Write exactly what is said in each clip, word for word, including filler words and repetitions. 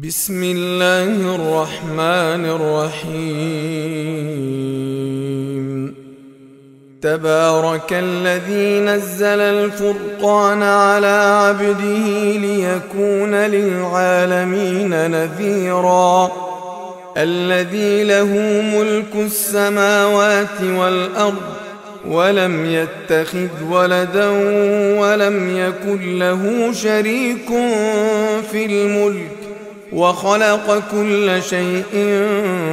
بسم الله الرحمن الرحيم. تبارك الذي نزل الفرقان على عبده ليكون للعالمين نذيرا. الذي له ملك السماوات والأرض ولم يتخذ ولدا ولم يكن له شريك في الملك وخلق كل شيء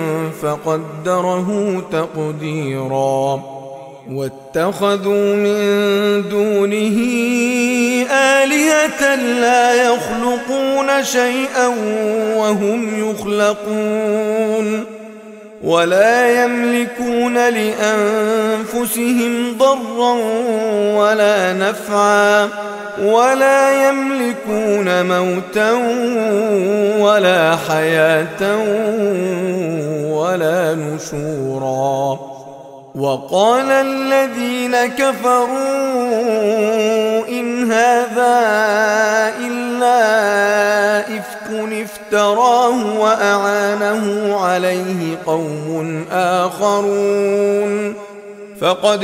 فقدره تقديرا. واتخذوا من دونه آلهة لا يخلقون شيئا وهم يخلقون ولا يملكون لأنفسهم ضرا ولا نفعا ولا يملكون موتا ولا حياة ولا نشورا. وقال الذين كفروا إن هذا إلا إفك افتراه وأعانه عليه قوم آخرون فقد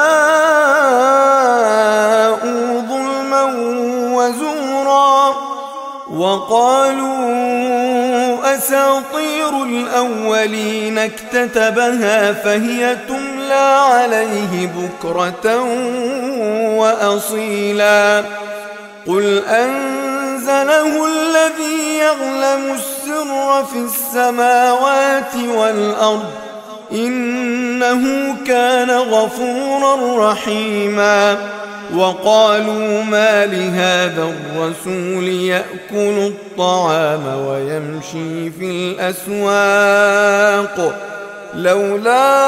جاءوا ظلما وزورا. وقالوا أساطير الأولين اكتتبها فهي تملى عليه بكرة وأصيلا. قل أنزله الذي يعلم السر في السماوات والأرض إنه كان غفورا رحيما. وقالوا ما لهذا الرسول يأكل الطعام ويمشي في الأسواق لولا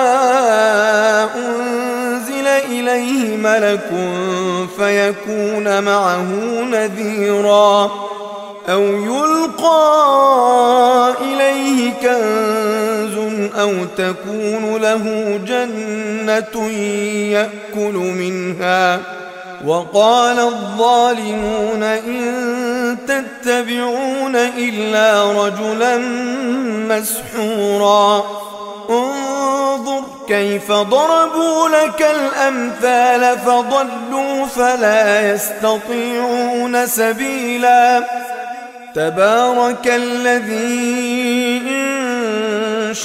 أنزل إليه ملك فيكون معه نذيرا أو يلقى إليه كنز أو تكون له جنة يأكل منها. وقال الظالمون إن تتبعون إلا رجلا مسحورا. انظر كيف ضربوا لك الأمثال فضلوا فلا يستطيعون سبيلا. تبارك الذي إن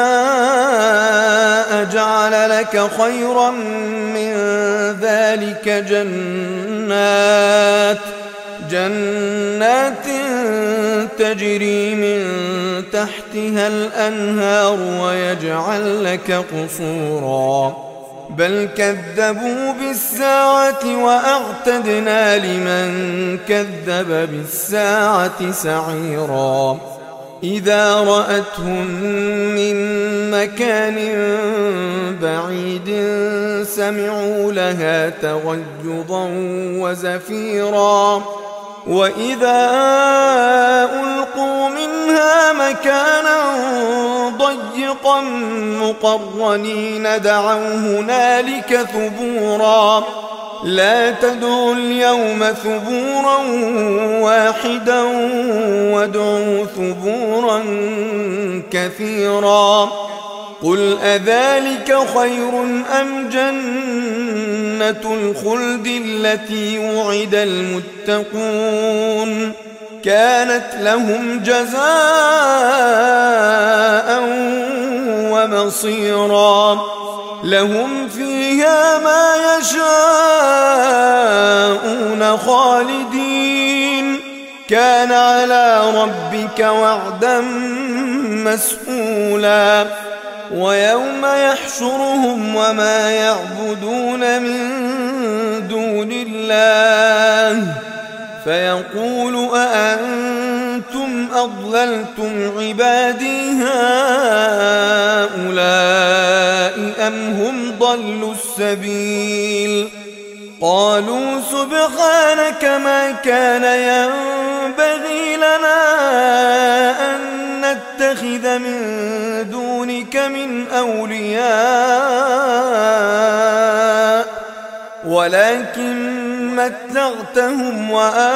شاء جعل لك خيرا من ذلك جنات جنات تجري من تحتها الأنهار ويجعل لك قصورا. بل كذبوا بالساعة وأعتدنا لمن كذب بالساعة سعيرا. إذا رأتهم من مكان بعيد سمعوا لها تغيظا وزفيرا. وإذا ألقوا منها مكانا ضيقا مقرنين دعوا هنالك ثبورا. لا تدعوا اليوم ثبورا واحدا وادعوا ثبورا كثيرا. قل أذلك خير أم جنة الخلد التي وعد المتقون كانت لهم جزاء ومصيرا. لهم فيها ما يشاءون خالدين كان على ربك وعدا مسئولا. ويوم يحشرهم وما يعبدون من دون الله فيقول أأنتم أضللتم عبادي هؤلاء أم هم ضلوا السبيل. قالوا سبحانك ما كان ينبغي لنا أن نتخذ من دونك من أولياء ولكن متعتهم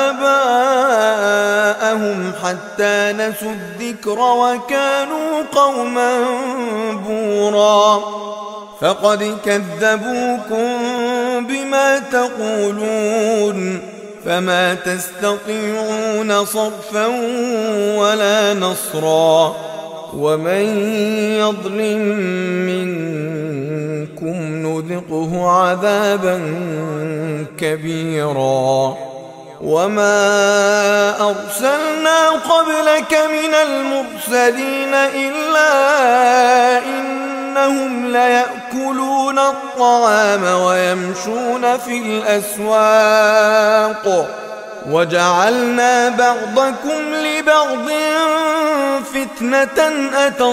وآباءهم حتى نسوا الذكر وكانوا قوما بورا فقد كذبوكم بما تقولون فما تستطيعون صرفا ولا نصرا ومن يظلم منكم نذقه عذابا كبيرا وما أرسلنا قبلك من المرسلين إلا إنهم ليأكلون الطعام ويمشون في الأسواق وجعلنا بعضكم لبعض فتنة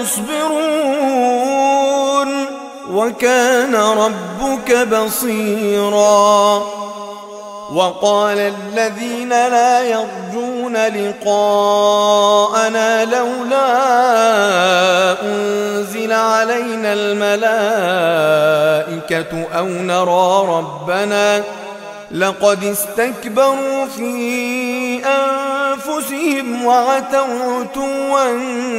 أتصبرون وكان ربك بصيرا وقال الذين لا يرجون لقاءنا لولا أنزل علينا الملائكة أو نرى ربنا لقد استكبروا في أنفسهم وعتوا عتوا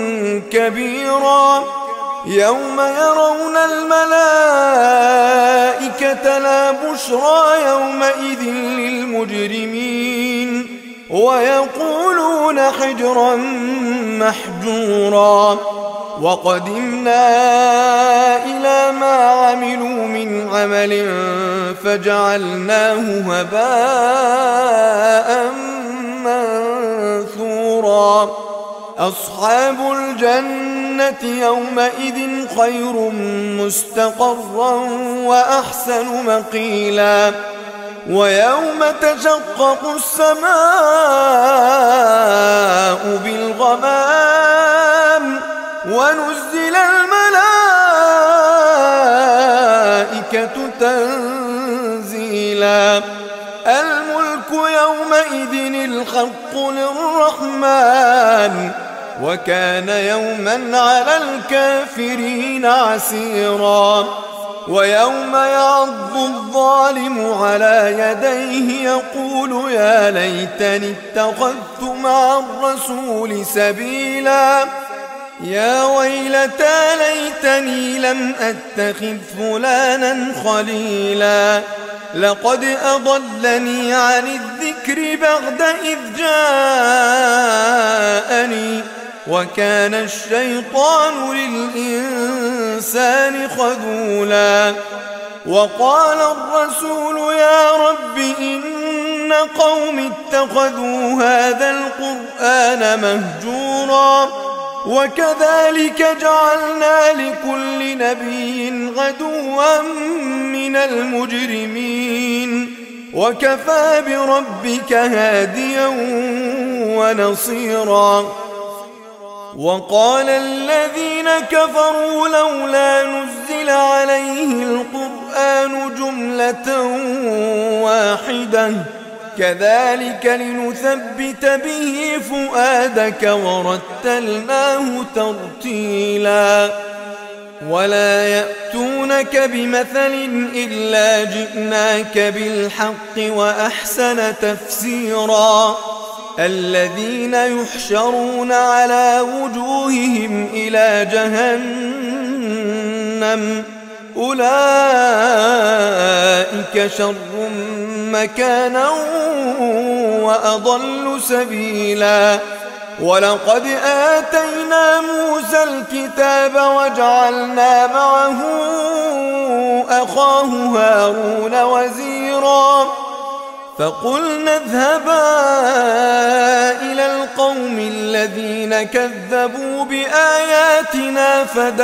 كبيرا يوم يرون الملائكة لا بشرى يومئذ للمجرمين ويقولون حجرا محجورا وقدمنا إلى ما عملوا من عمل فجعلناه هباء منثورا أصحاب الجنة يومئذ خير مستقرا وأحسن مقيلا ويوم تشقق السماء بالغمام ونزل الملائكة تنزيلا الملك يومئذ الحق للرحمن وكان يوما على الكافرين عسيرا ويوم يعض الظالم على يديه يقول يا ليتني اتخذت مع الرسول سبيلا يا ويلتى ليتني لم أتخذ فلانا خليلا لقد أضلني عن الذكر بعد إذ جاءني وكان الشيطان للإنسان خذولا وقال الرسول يا رب إن قوم اتخذوا هذا القرآن مهجورا وكذلك جعلنا لكل نبي عدوا من المجرمين وكفى بربك هاديا ونصيرا وقال الذين كفروا لولا نزل عليه القرآن جملة واحدة كذلك لنثبت به فؤادك ورتلناه ترتيلا ولا يأتونك بمثل إلا جئناك بالحق وأحسن تفسيرا الذين يحشرون على وجوههم إلى جهنم أولئك شر مكانا وأضل سبيلا ولقد آتينا موسى الكتاب وجعلنا معه أخاه هارون وزيرا فقلنا اذهبا إلى القوم الذين كذبوا بآياتنا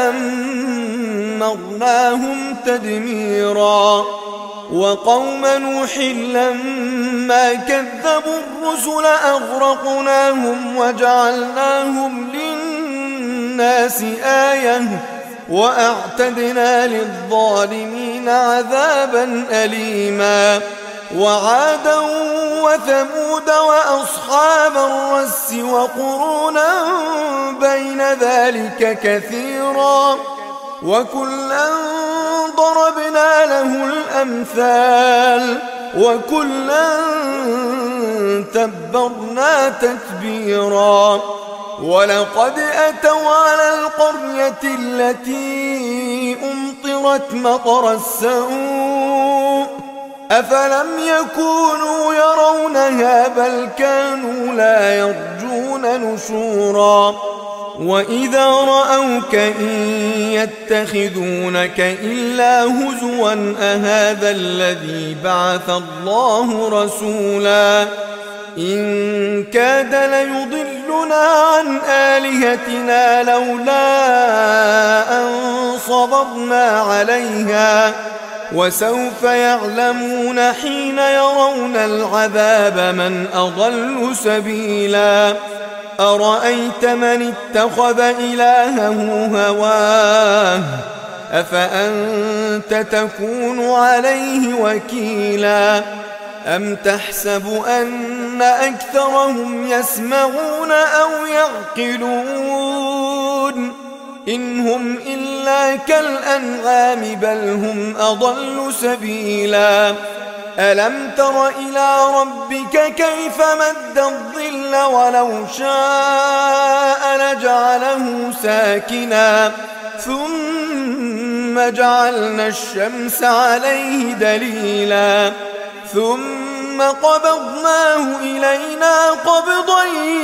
فدمرناهم تدميرا وقوم نوح لما كذبوا الرسل أغرقناهم وجعلناهم للناس آية وأعتدنا للظالمين عذابا أليما وعادا وثمود وأصحاب الرس وقرونا بين ذلك كثيرا وكلا ضربنا له الأمثال وكلا تبرنا تتبيرا ولقد أتوا على القرية التي أمطرت مطر السوء أفلم يكونوا يرونها بل كانوا لا يرجون نشورا وإذا رأوك إن يتخذونك إلا هزوا أهذا الذي بعث الله رسولا إن كاد ليضلنا عن آلهتنا لولا أن صبرنا عليها وسوف يعلمون حين يرون العذاب من أضل سبيلا أرأيت من اتخذ إلهه هواه أفأنت تكون عليه وكيلا أم تحسب أن أكثرهم يسمعون أو يعقلون إن هم إلا كالأنعام بل هم أضل سبيلا ألم تر إلى ربك كيف مد الظل ولو شاء لجعله ساكنا ثم جعلنا الشمس عليه دليلا ثم قبضناه إلينا قبضا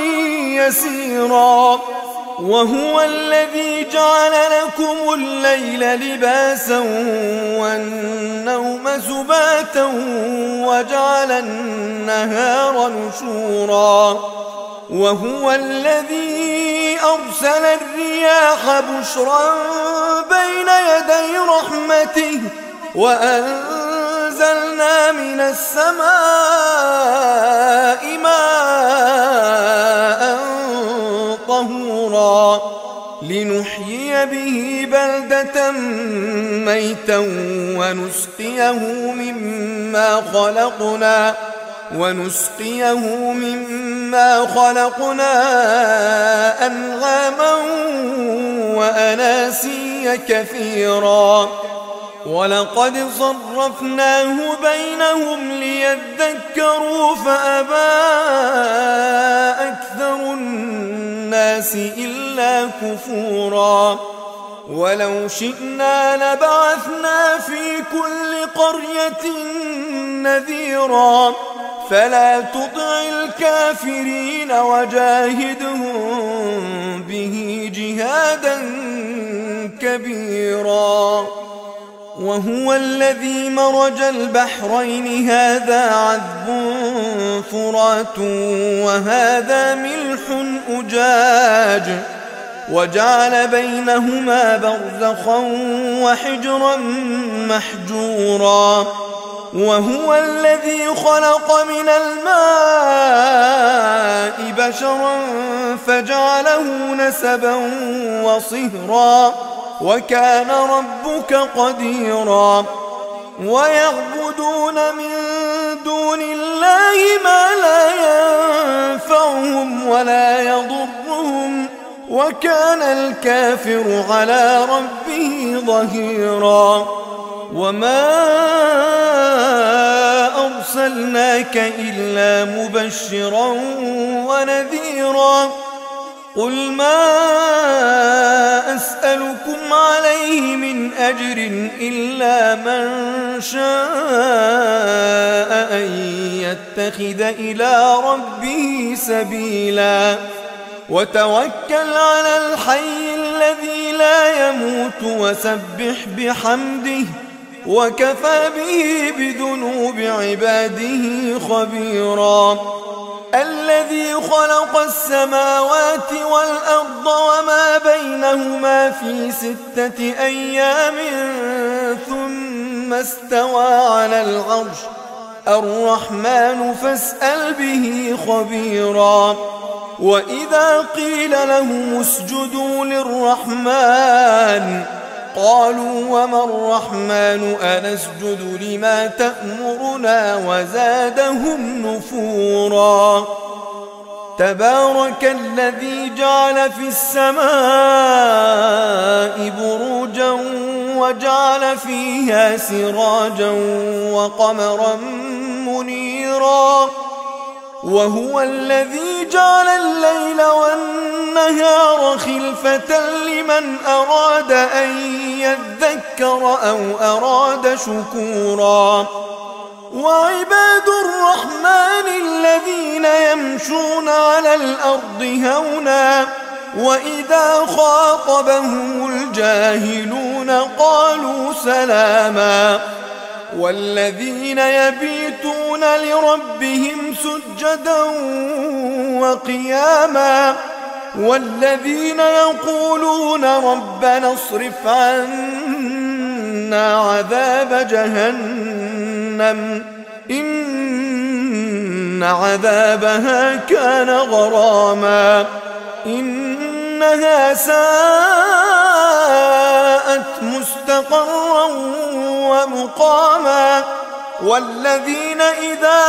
يسيرا وهو الذي جعل لكم الليل لباسا والنوم سباتا وجعل النهار نشورا وهو الذي أرسل الرياح بشرا بين يدي رحمته وأنزلنا من السماء ماء طهورا لنحيي به بلدة ميتا ونسقيه مما خلقنا ونسقيه مما خلقنا أنعاما وأناسيا كثيرا ولقد صرفناه بينهم ليذكروا فأبى أكثر الناس إلا كفورا ولو شئنا لبعثنا في كل قرية نذيرا فلا تطع الكافرين وجاهدهم به جهادا كبيرا وهو الذي مرج البحرين هذا عذب فرات وهذا ملح أجاج وجعل بينهما برزخا وحجرا محجورا وهو الذي خلق من الماء بشرا فجعله نسبا وصهرا وكان ربك قديرا ويعبدون من دون الله ما لا ينفعهم ولا يضرهم وكان الكافر على ربه ظهيرا وما أرسلناك إلا مبشرا ونذيرا قل ما أسألكم عليه من أجر إلا من شاء أن يتخذ إلى ربه سبيلا وتوكل على الحي الذي لا يموت وسبح بحمده وكفى به بذنوب عباده خبيرا الذي خلق السماوات والأرض وما بينهما في ستة أيام ثم استوى على العرش الرحمن فاسأل به خبيرا وإذا قيل لهم اسجدوا للرحمن قالوا وما الرحمن أنسجد لما تأمرنا وزادهم نفورا تبارك الذي جعل في السماء بروجا وجعل فيها سراجا وقمرا منيرا وهو الذي جعل الليل والنهار خلفة لمن أراد أن يذكر أو أراد شكورا وعباد الرحمن الذين يمشون على الأرض هونا وإذا خاطبهم الجاهلون قالوا سلاما والذين يبيتون لربهم سجدا وقياما والذين يقولون ربنا اصرف عنا عذاب جهنم إن عذابها كان غراما إنها ساءت مستقرا ومقاما والذين إذا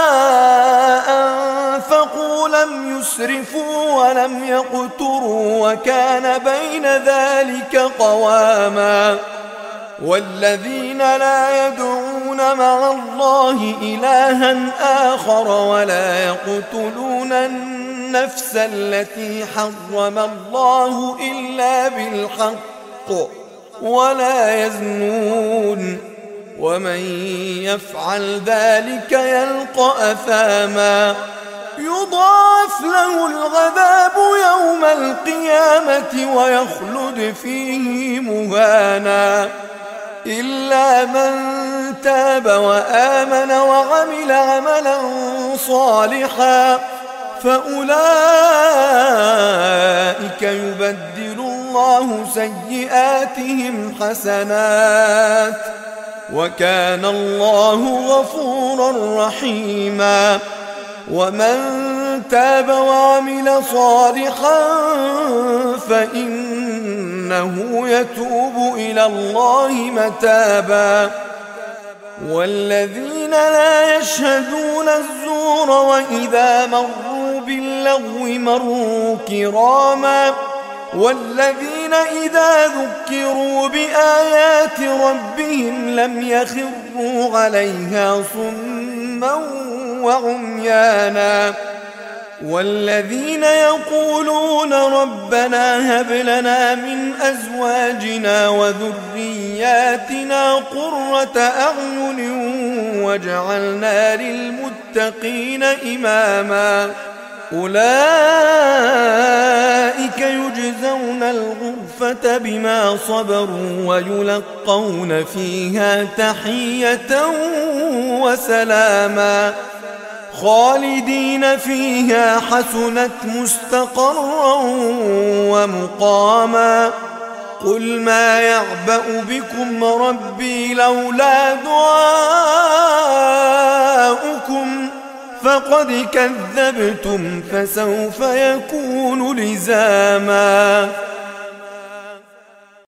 أنفقوا لم يسرفوا ولم يقتروا وكان بين ذلك قواما والذين لا يدعون مع الله إلها آخر ولا يقتلون النفس التي حرم الله إلا بالحق ولا يزنون ومن يفعل ذلك يلقى أثاما يضاعف له العذاب يوم القيامة ويخلد فيه مهانا إلا من تاب وآمن وعمل عملا صالحا فأولئك يبدل الله سيئاتهم حسنات وكان الله غفورا رحيما ومن تاب وعمل صالحا فإنه يتوب إلى الله متابا والذين لا يشهدون الزور وإذا مروا باللغو مروا كراما والذين إذا ذكروا بآيات ربهم لم يخروا عليها صما وعميانا والذين يقولون ربنا هب لنا من أزواجنا وذرياتنا قرة أعين واجعلنا للمتقين إماما أولئك يجزون الغرفة بما صبروا ويلقون فيها تحية وسلاما خالدين فيها حسنت مستقرا ومقاما قل ما يعبأ بكم ربي لولا دعاؤكم فقد كذبتم فسوف يكون لزاما.